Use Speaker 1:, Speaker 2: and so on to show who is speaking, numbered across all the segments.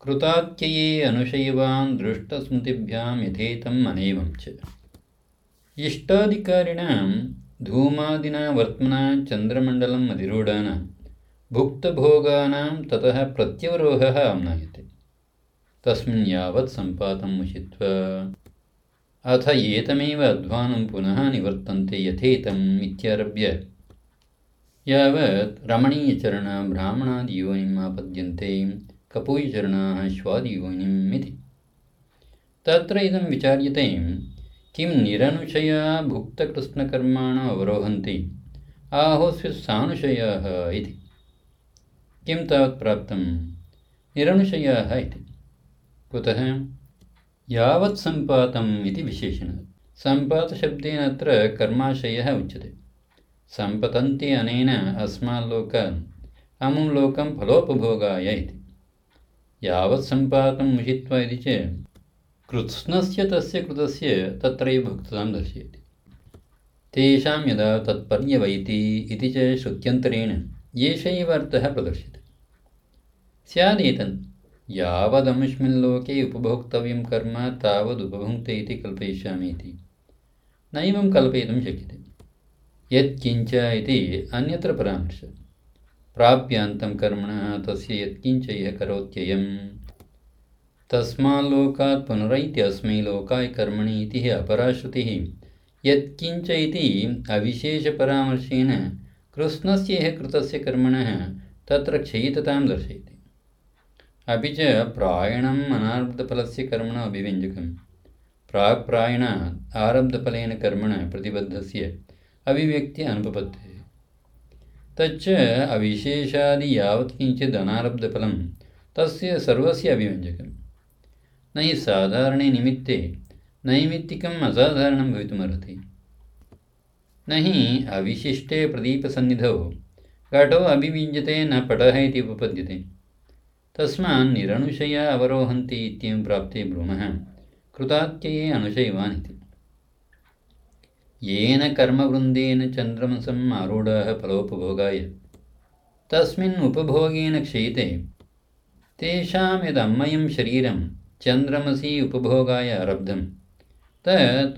Speaker 1: कृतात्यये अनुशयवान् दृष्टस्मृतिभ्यां यथेतं अनैवं च। इष्टाधिकारिणां धूमादिना वर्त्मना चन्द्रमण्डलम् अधिरूढानां भुक्तभोगानां ततः प्रत्यवरोहः आम्नायते। तस्मिन् यावत् सम्पातं मुषित्वा अथ एतमेव अध्वानं पुनः निवर्तन्ते यथेतम् इत्यारभ्य यावत् रमणीयचरणा ब्राह्मणादियोनिम् आपद्यन्ते कपूयचरणाः श्वादियोनिम् इति। तत्र इदं विचार्यते किं निरनुशया भुक्तकृत्स्नकर्माणो अवरोहन्ति आहोस्वित् सानुशयाः इति। किं तावत् प्राप्तं निरनुशयाः इति। कुतः यावत् सम्पातम् इति विशेषणात्। सम्पातशब्देन अत्र कर्माशयः उच्यते। सम्पतन्ति अनेन अस्माल्लोकान् अमुं लोकं फलोपभोगाय इति। यावत् सम्पातं मुषित्वा इति च कृत्स्नस्य तस्य कृतस्य तत्रैव भुक्ततां दर्शयति। तेषां यदा तत्पर्यवैति इति च श्रुत्यन्तरेण एष एव अर्थः प्रदर्श्यते। स्यादेतन् यावदमुष्मिल्लोके उपभोक्तव्यं कर्म तावदुपभुङ्क्ते इति कल्पयिष्यामि इति नैवं कल्पयितुं शक्यते। यत्किञ्च इति अन्यत्र परामर्शः। प्राप्यान्तं कर्मणः तस्य यत्किञ्च इह करोत्ययम् तस्माल्लोकात् पुनरैत्यस्मै लोकाय कर्मणि इति अपरा श्रुतिः यत्किञ्च इति अविशेषपरामर्शेन कृत्स्नस्य इह कृतस्य कर्मणः तत्र क्षयिततां दर्शयति। अपि च प्रायणम् अनारब्धफलस्य कर्मणो अभिव्यञ्जकं प्राक्प्रायणात् आरब्धफलेन कर्मणः प्रतिबद्धस्य अभिव्यक्ति अनुपपत्तेः। तच्च अविशेषादि यावत् किञ्चित् अनारब्धफलं तस्य सर्वस्य अभिव्यञ्जकं। न हि साधारणे निमित्ते नैमित्तिकम् असाधारणं भवितुमर्हति। न हि अविशिष्टे प्रदीपसन्निधौ घटो अभिविञ्जते न पटः इति उपपद्यते। तस्मान् निरनुशया अवरोहन्ति इत्येवं प्राप्ते ब्रूमः कृतात्यये अनुशयवान् इति। येन कर्मवृन्देन चन्द्रमसम् आरूढाः फलोपभोगाय तस्मिन् उपभोगेन क्षयिते तेषां यदन्मयं शरीरं चन्द्रमसि उपभोगाय आरब्धं तत्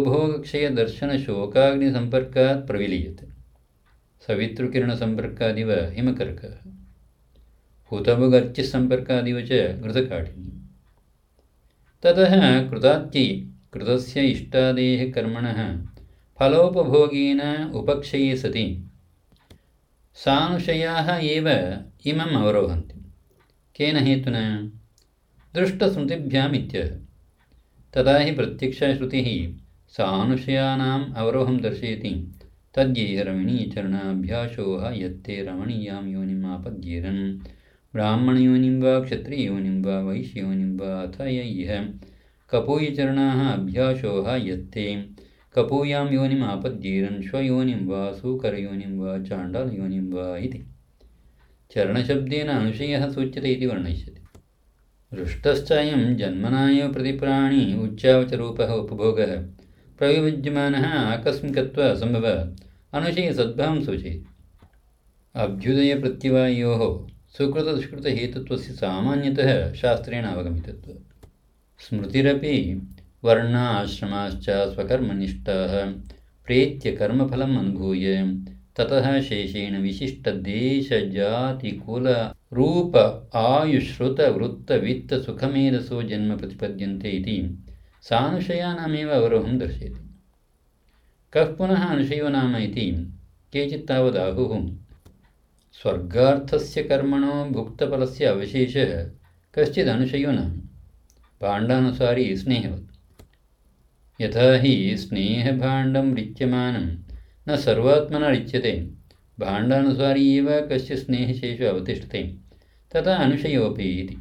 Speaker 1: उपभोगक्षयदर्शनशोकाग्निसम्पर्कात् प्रविलीयते। सवितृकिरणसम्पर्कादिव हिमकर्कः हुतभुगर्चिसम्पर्कादिव च घृतकाठिन्यम्। ततः कृतात्यै कृतस्य इष्टादेः कर्मणः फलोपभोगेन उपक्षये सति सानुशयाः एव इमम् अवरोहन्ति। केन हेतुना दृष्टस्मृतिभ्याम् इत्यः। तदा हि प्रत्यक्षश्रुतिः सानुशयानाम् अवरोहं दर्शयति। तद्येह रमणीयचरणाभ्यासोः यत्ते रमणीयां योनिम् आपद्येरन् ब्राह्मणयोनिं वा क्षत्रिययोनिं वा वैश्ययोनिं वा अथ इह कपूयचरणाः अभ्यासोः यत्ते कपूयां योनिम् आपद्येरन् स्वयोनिं वा सूकरयोनिं वा चाण्डालयोनिं वा इति। चरणशब्देन अनुशयः सूच्यते इति वर्णयिष्यते। दृष्टश्चायं जन्मना एव प्रतिप्राणी उच्चावचरूपः उपभोगः प्रविभज्यमानः आकस्मिकत्वा असम्भवात् अनुशयसद्भावं सूचयति। अभ्युदयप्रत्यवायोः सुकृतदुष्कृतहेतुत्वस्य सामान्यतः शास्त्रेण अवगमितत्वात्। स्मृतिरपि वर्ण आश्रमाश्च स्वकर्मनिष्ठाः प्रेत्य कर्मफलम् अनुभूय ततः शेषेण विशिष्टदेशजातिकुलरूप आयुश्रुतवृत्तवित्तसुखमेधसो जन्म प्रतिपद्यन्ते इति सानुशयानामेव अवरोहं दर्शयति। कः पुनः अनुशयो नाम इति केचित् तावदाहुः। स्वर्गार्थस्य कर्मणो भुक्तफलस्य अवशेषः कश्चिदनुशयो नाम भाण्डानुसारी स्नेहवत्। यथा हि स्नेहभाण्डं रिच्यमानं न सर्वात्मना रिच्यते भाण्डानुसारी एव कस्य स्नेहशेषो अवतिष्ठते तथा अनुशयोऽपि इति।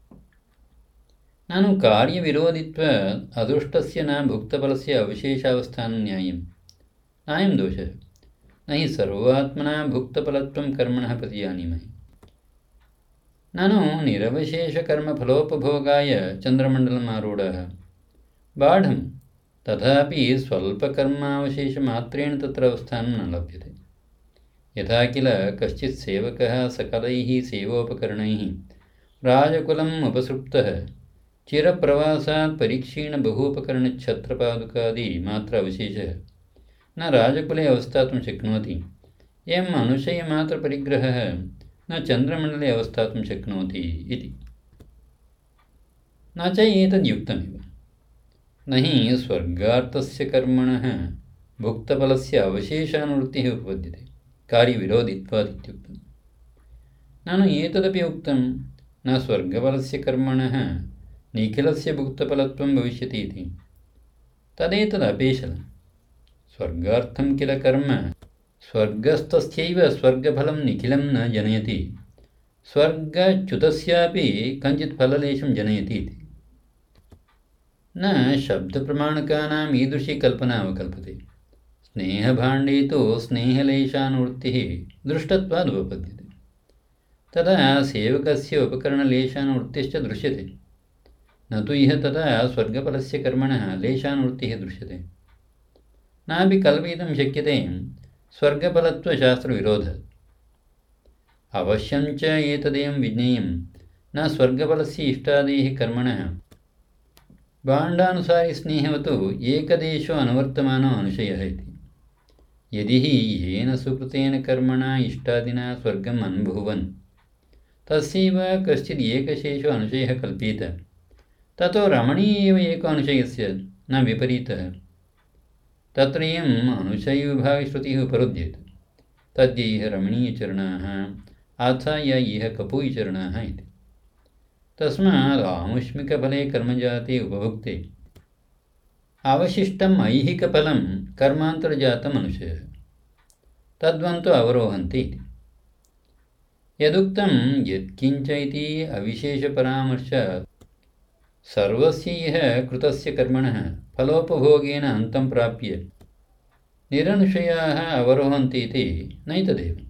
Speaker 1: ननु कार्यविरोधित्वात् अदृष्टस्य न भुक्तफलस्य अवशेषावस्थानं न्यायं नायं दोषः। न हि सर्वात्मना भुक्तफलत्वं कर्मणः प्रतिजानीमहि। ननु निरवशेषकर्मफलोपभोगाय चन्द्रमण्डलम् आरूढः बाढं तथापि स्वल्पकर्मावशेषमात्रेण तत्र अवस्थानं न लभ्यते। यथा किल कश्चित् सेवकः सकलैः सेवोपकरणैः राजकुलम् उपसृप्तः चिरप्रवासात् परीक्षीणबहूपकरणच्छत्रपादुकादि मात्र अवशेषः न राजकुले अवस्थातुं शक्नोति। एवम् अनुशयमात्रपरिग्रहः न चन्द्रमण्डले अवस्थातुं शक्नोति इति। न च एतद्युक्तमिव। न हि स्वर्गार्थस्य कर्मणः भुक्तफलस्य अवशेषानुवृत्तिः उपपद्यते कार्यविरोधित्वादित्युक्तम्। ननु एतदपि उक्तं न स्वर्गफलस्य कर्मणः निखिलस्य भुक्तफलत्वं भविष्यति इति। तदेतदपेशलं। स्वर्गार्थं किल कर्म स्वर्गस्थस्यैव स्वर्गफलं निखिलं न जनयति, स्वर्गच्युतस्यापि कञ्चित् फललेशं जनयति इति। न शब्दप्रमाणकानाम् ईदृशी कल्पना अवकल्पते। स्नेहभाण्डे तु स्नेहलेशानुवृत्तिः दृष्टत्वादुपपद्यते। तदा सेवकस्य उपकरणलेशानुवृत्तिश्च दृश्यते। न तु इह तदा स्वर्गफलस्य कर्मणः लेशानुवृत्तिः दृश्यते। नापि कल्पयितुं शक्यते स्वर्गफलत्वशास्त्रविरोधः। अवश्यं च एतदेवं विज्ञेयं न स्वर्गफलस्य इष्टादेः कर्मणः भाण्डानुसारि स्नेहवतो एकदेशो अनुवर्तमानो अनुशयः इति। यदि हि येन सुकृतेन कर्मणा इष्टादिना स्वर्गम् अनुभुवन् तस्यैव कश्चित् एकशेषो अनुशयः कल्प्येत, ततो रमणीय एव एको अनुशयस्य न विपरीतः। तत्र इयम् अनुशयविभागश्रुतिः उपरुध्येत। तद्यैह रमणीयचरणाः आथाय इह कपूयचरणाः इति। तस्मात् आमुष्मिकफले कर्मजाते उपभुक्ते अवशिष्टम् ऐहिकफलं कर्मान्तर्जातम् अनुशयः तद्वन्तो अवरोहन्ति इति। यदुक्तं यत्किञ्च इति अविशेषपरामर्शात् सर्वस्य इह कृतस्य कर्मणः फलोपभोगेन अन्तं प्राप्य निरनुशयाः अवरोहन्ति इति नैतदेव।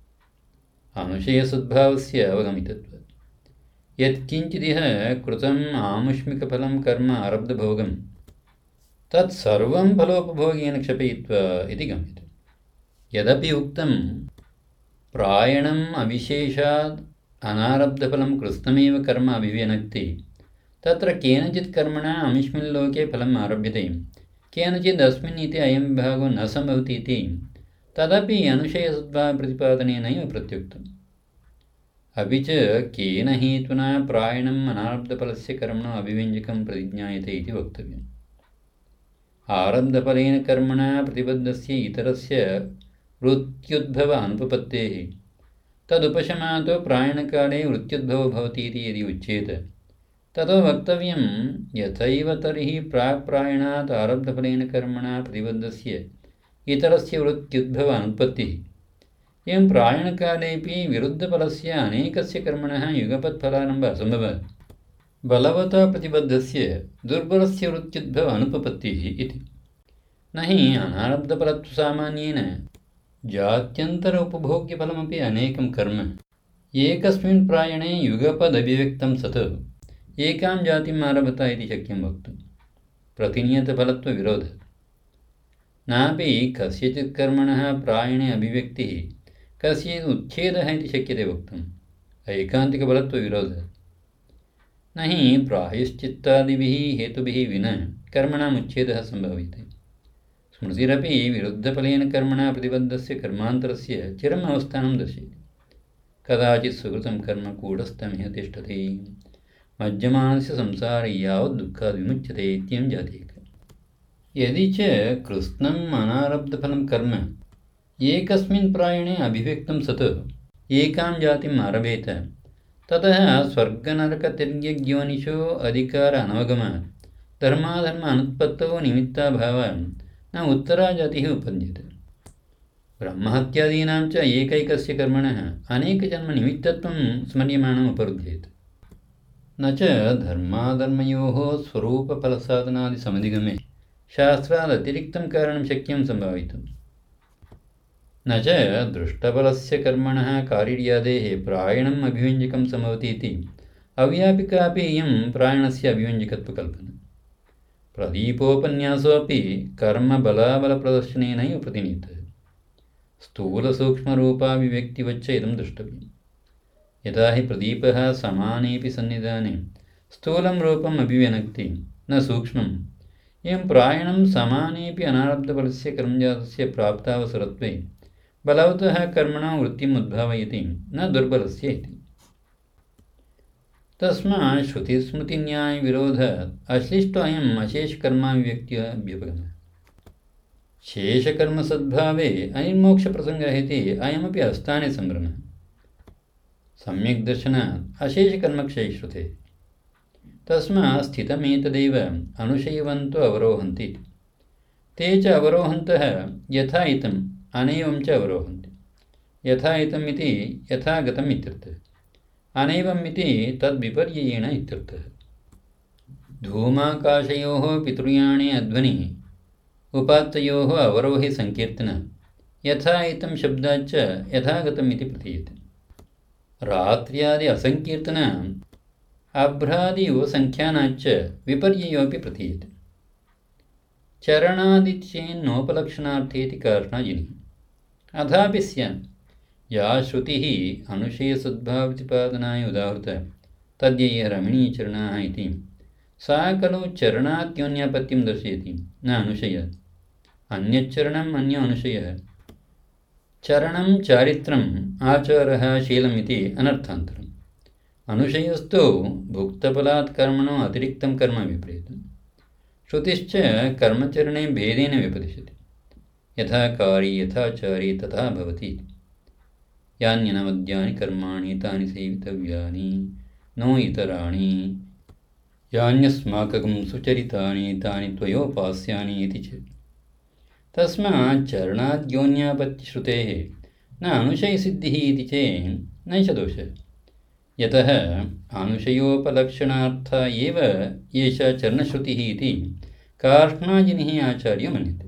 Speaker 1: अनुशयसद्भावस्य अवगमितत्वात् यत्किञ्चिदिह कृतम् आमुष्मिकफलं कर्म आरब्धभोगं तत्सर्वं फलोपभोगेन क्षपयित्वा इति गम्यते। यदपि उक्तं प्रायणम् अविशेषात् अनारब्धफलं कृत्स्नमेव कर्म अभिव्यनक्ति, तत्र केनचित् कर्मणा अमिष्मिन् लोके फलम् आरभ्यते, केनचित् अस्मिन् इति अयं विभागो न सम्भवति इति तदपि अनुशयसद्भावप्रतिपादनेनैव प्रत्युक्तम्। अपि च केन हेतुना प्रायणम् अनारब्धफलस्य कर्मणो अभिव्यञ्जकं प्रतिज्ञायते इति वक्तव्यम्। आरब्धफलेन कर्मणा प्रतिबद्धस्य इतरस्य वृत्त्युद्भव अनुपपत्तेः तदुपशमातो प्रायणकाले वृत्त्युद्भवो भवति इति यदि उच्येत, ततो वक्तव्यं यथैव तर्हि प्राक्प्रायणात् आरब्धफलेन कर्मणा प्रतिबद्धस्य इतरस्य वृत्त्युद्भव अनुत्पत्तिः, एवं प्रायणकालेऽपि विरुद्धफलस्य अनेकस्य कर्मणः युगपत्फलारम्भ असम्भवात् बलवता प्रतिबद्धस्य दुर्बलस्य वृत्त्युद्भव अनुपपत्तिः इति। न हि अनारब्धफलत्वसामान्येन जात्यन्तर उपभोग्यफलमपि अनेकं कर्म एकस्मिन् प्रायणे युगपदभिव्यक्तं सत् एकां जातिम् आरभत इति शक्यं वक्तुं प्रतिनियतफलत्वविरोधः। नापि कस्यचित् कर्मणः प्रायणे अभिव्यक्तिः कस्यचित् उच्छेदः इति शक्यते वक्तुम् ऐकान्तिकफलत्वविरोधः। न हि प्रायश्चित्तादिभिः हेतुभिः विना कर्मणामुच्छेदः सम्भव्यते। स्मृतिरपि विरुद्धफलेन कर्मणा प्रतिबद्धस्य कर्मान्तरस्य चिरम् अवस्थानं दर्शयति। कदाचित् सुकृतं कर्म कूटस्थमिह तिष्ठति मज्जमानस्य संसारे यावत् दुःखात् विमुच्यते इत्ययं जातीयः। यदि च कृत्स्नम् अनारब्धफलं कर्म एकस्मिन् प्रायणे अभिव्यक्तं सत् एकां जातिम् आरभेत, ततः स्वर्गनरकतिर्यग्योनिषु अधिकार अनवगमात् धर्माधर्म अनुत्पत्तौ निमित्ताभावान् न उत्तरा जातिः उपद्यते। ब्रह्महत्यादीनां च एकैकस्य कर्मणः अनेकजन्मनिमित्तत्वं स्मर्यमाणम् उपरुध्येत। न च धर्माधर्मयोः स्वरूपफलसाधनादिसमधिगमे शास्त्रादतिरिक्तं कारणं शक्यं सम्भावितुम्। न च दृष्टफलस्य कर्मणः कार्यर्यादेः प्रायणम् अभिव्यञ्जकं सम्भवति इति अव्यापिकापि इयं प्रायणस्य अभिव्यञ्जकत्वकल्पना। प्रदीपोपन्यासोऽपि कर्मबलाबलप्रदर्शनेनैव प्रतिनीतः। स्थूलसूक्ष्मरूपाभिव्यक्तिवच्च इदं द्रष्टव्यम्। यथा हि प्रदीपः समानेऽपि सन्निधाने स्थूलं रूपम् अभिव्यनक्ति न सूक्ष्मम् एवं प्रायणं समानेऽपि अनारब्धफलस्य कर्मजातस्य प्राप्तावसरत्वे बलवतः कर्मणो वृत्तिम् उद्भावयति न दुर्बलस्य इति। तस्मात् श्रुतिस्मृतिन्यायविरोधात् अश्लिष्टोऽयम् अशेषकर्माविव्यक्त्या अभ्युपगमः। शेषकर्मसद्भावे अनिर्मोक्षप्रसङ्गः इति अयमपि अस्थाने सम्भ्रमः। सम्यक् दर्शनात् अशेषकर्मक्षये श्रुते तस्मात् स्थितमेतदेव अनुशयिवन्तो अवरोहन्ति। ते च अवरोहन्तः यथा इतम् अनैवं च अवरोहन्ति। यथा इतम् इति यथा गतम् इत्यर्थः, अनैवम् इति तद्विपर्ययेण इत्यर्थः। धूमाकाशयोः पितृयाणे अध्वनिः उपात्तयोः अवरोहे संकीर्तन यथा इतं शब्दाच्च यथा गतम् इति प्रतीयते। रात्र्यादि असंकीर्तन अभ्रादि उपसंख्यानाच्च विपर्ययोऽपि प्रतीयते। चरणादिचेन्नोपलक्षणार्थेति कारणाजिनिः। अथापि स्यात् या श्रुतिः अनुशयसद्भावप्रतिपादनाय उदाहृता तद्यैः रमणीयचरणाः इति सा खलु चरणाद्योन्यापत्तिं दर्शयति न अनुशयात्। अन्यच्चरणम् अन्यो अनुशयः। चरणं चारित्रम् आचारः शीलमिति अनर्थान्तरम्। अनुशयस्तु भुक्तफलात् कर्मणो अतिरिक्तं कर्म विप्रेतम्। श्रुतिश्च कर्मचरणे भेदेन व्यपदिशति। यथा कारी यथाचारी तथा भवति। यान्यनवद्यानि कर्माणि तानि सेवितव्यानि नो इतराणि यान्यस्माकं सुचरितानि तानि त्वयोपास्यानि इति चेत् तस्मात् चरणाद्योन्यापत्तिश्रुतेः न अनुशयसिद्धिः इति चेत् नैष दोषः। यतः अनुशयोपलक्षणार्थ एव एषा चरणश्रुतिः इति कार्ष्णाजिनिः आचार्यो मन्यते।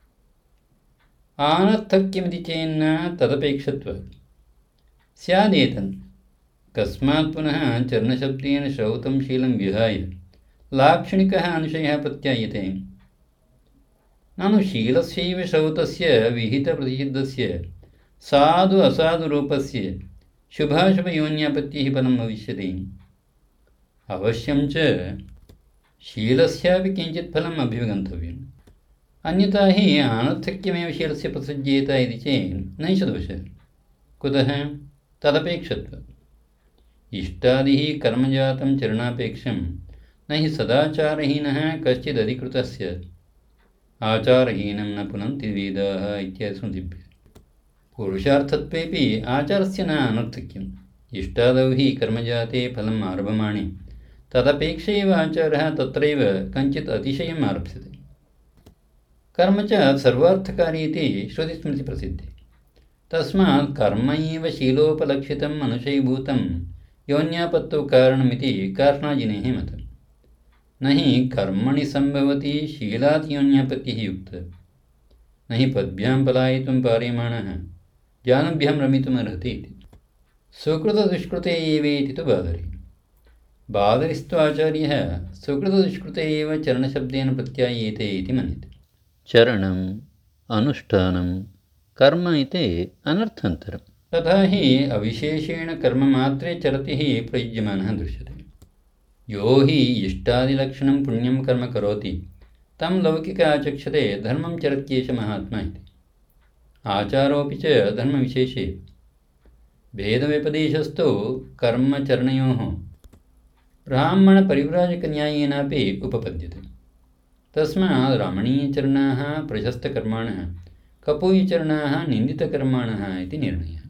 Speaker 1: अनर्थक्यमिति चेन्न तदपेक्षत्वात् स्यादेतन्। कस्मात् पुनः चरणशब्देन श्रौतं शीलं विहाय लाक्षणिकः अनुशयः प्रत्यायते। ननु शीलस्यैव श्रौतस्य विहितप्रतिषिद्धस्य साधु असाधुरूपस्य शुभाशुभयोन्यापत्तिः फलं भविष्यति। अवश्यं च शीलस्यापि किञ्चित् फलम् अभ्युपगन्तव्यम्। अन्यथा हि अनर्थक्यमेव शीलस्य प्रसज्येत इति चेत् नैष दोषः। कुतः? तदपेक्षत्वात्। इष्टादिः कर्मजातं चरणापेक्षं न हि सदाचारहीनः कश्चिदधिकृतस्य आचारहीनं न पुनन्ति वेदाः इत्यादि स्मृतिभ्यः। पुरुषार्थत्वेपि आचारस्य न अनर्थक्यम्। इष्टादौ हि कर्मजाते फलम् आरभमाणे तदपेक्ष एव आचारः तत्रैव कञ्चित् अतिशयम् आरप्स्यते। कर्म च सर्वार्थकारी इति श्रुतिस्मृतिप्रसिद्धे। तस्मात् कर्म एव शीलोपलक्षितम् अनुशयीभूतं योन्यापत्तौ कारणमिति कार्ष्णाजिनेः मतम्। न हि कर्मणि सम्भवति शीलात् योन्यापत्तिः युक्तः। न हि पद्भ्यां पलायितुं पार्यमाणः जानुभ्यां रमितुमर्हति इति। सुकृतदुष्कृते एवेति तु बादरी। बादरिस्तु आचार्यः सुकृतदुष्कृते एव चरणशब्देन प्रत्यायेते इति मन्यते। चरणम् अनुष्ठानं कर्म इति अनर्थान्तरम्। तथा हि अविशेषेण कर्ममात्रे चरतिः प्रयुज्यमानः दृश्यते। यो हि इष्टादिलक्षणं पुण्यं कर्म करोति तं लौकिक आचक्षते धर्मं चरत्येष महात्मा इति। आचारोऽपि च धर्मविशेषे भेदव्यपदेशस्तु कर्मचरणयोः ब्राह्मणपरिव्राजकन्यायेनापि उपपद्यते। तस्मात् रमणीयचरणाः प्रशस्तकर्माणः कपूयचरणाः निन्दितकर्माणः इति निर्णयः।